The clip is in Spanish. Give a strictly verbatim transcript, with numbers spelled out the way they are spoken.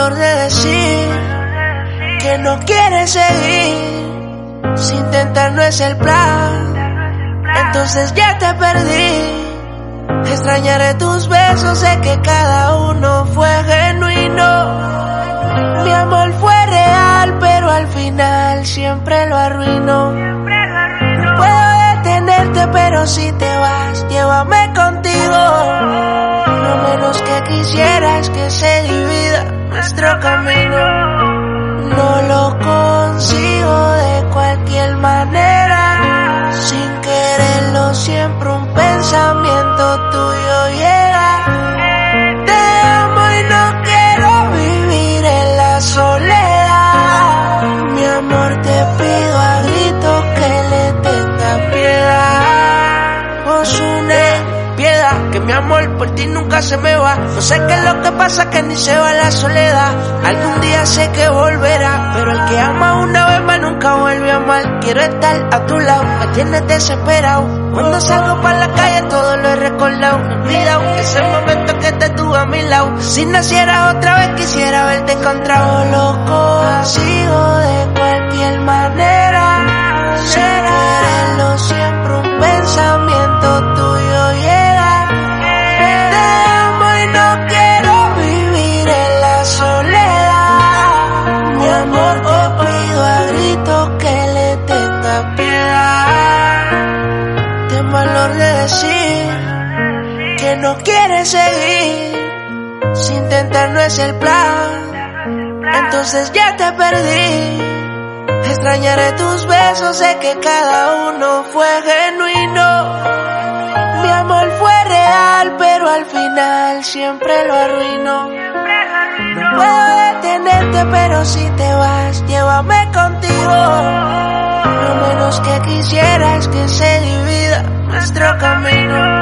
valor de decir que no quieres seguir. Si intentar no es el plan, entonces ya te perdí. Extrañaré tus besos, sé que cada uno fue genuino. Mi amor fue real, pero al final siempre lo arruinó. No puedo detenerte, pero si te vas, llévame contigo. Lo menos que quisiera es que se divida nuestro camino. No lo consigo de cualquier manera. Sin quererlo, siempre un pensamiento tuyo llega. Te amo y no quiero vivir en la soledad. Mi amor, te pido a gritos que le tengas piedad. Ozuna, piedad, que mi amor por ti nunca se me va. No sé qué es lo que pasa, que ni se va la soledad. Algún día sé que volverá, pero el que ama una vez más nunca vuelve a amar. Quiero estar a tu lado, me tienes desesperado. Cuando salgo para la calle todo lo he recordado. No he olvidado ese momento que te tuve a mi lado. Si nacieras otra vez quisiera verte encontrado. Lo consigo de cualquier manera. Sin quererlo, siempre un pensamiento tuyo llega. Te amo y no quiero vivir en la soledad. Mi amor, te pido a gritos que le tengas piedad. Ten valor de decir que no quieres seguir. Si intentar no es el plan, entonces ya te perdí. Extrañaré tus besos, sé que cada uno fue genuino. Mi amor fue real, pero al final siempre lo arruinó. No puedo detenerte, pero si te vas, llévame contigo. Lo menos que quisiera es que se divida nuestro camino.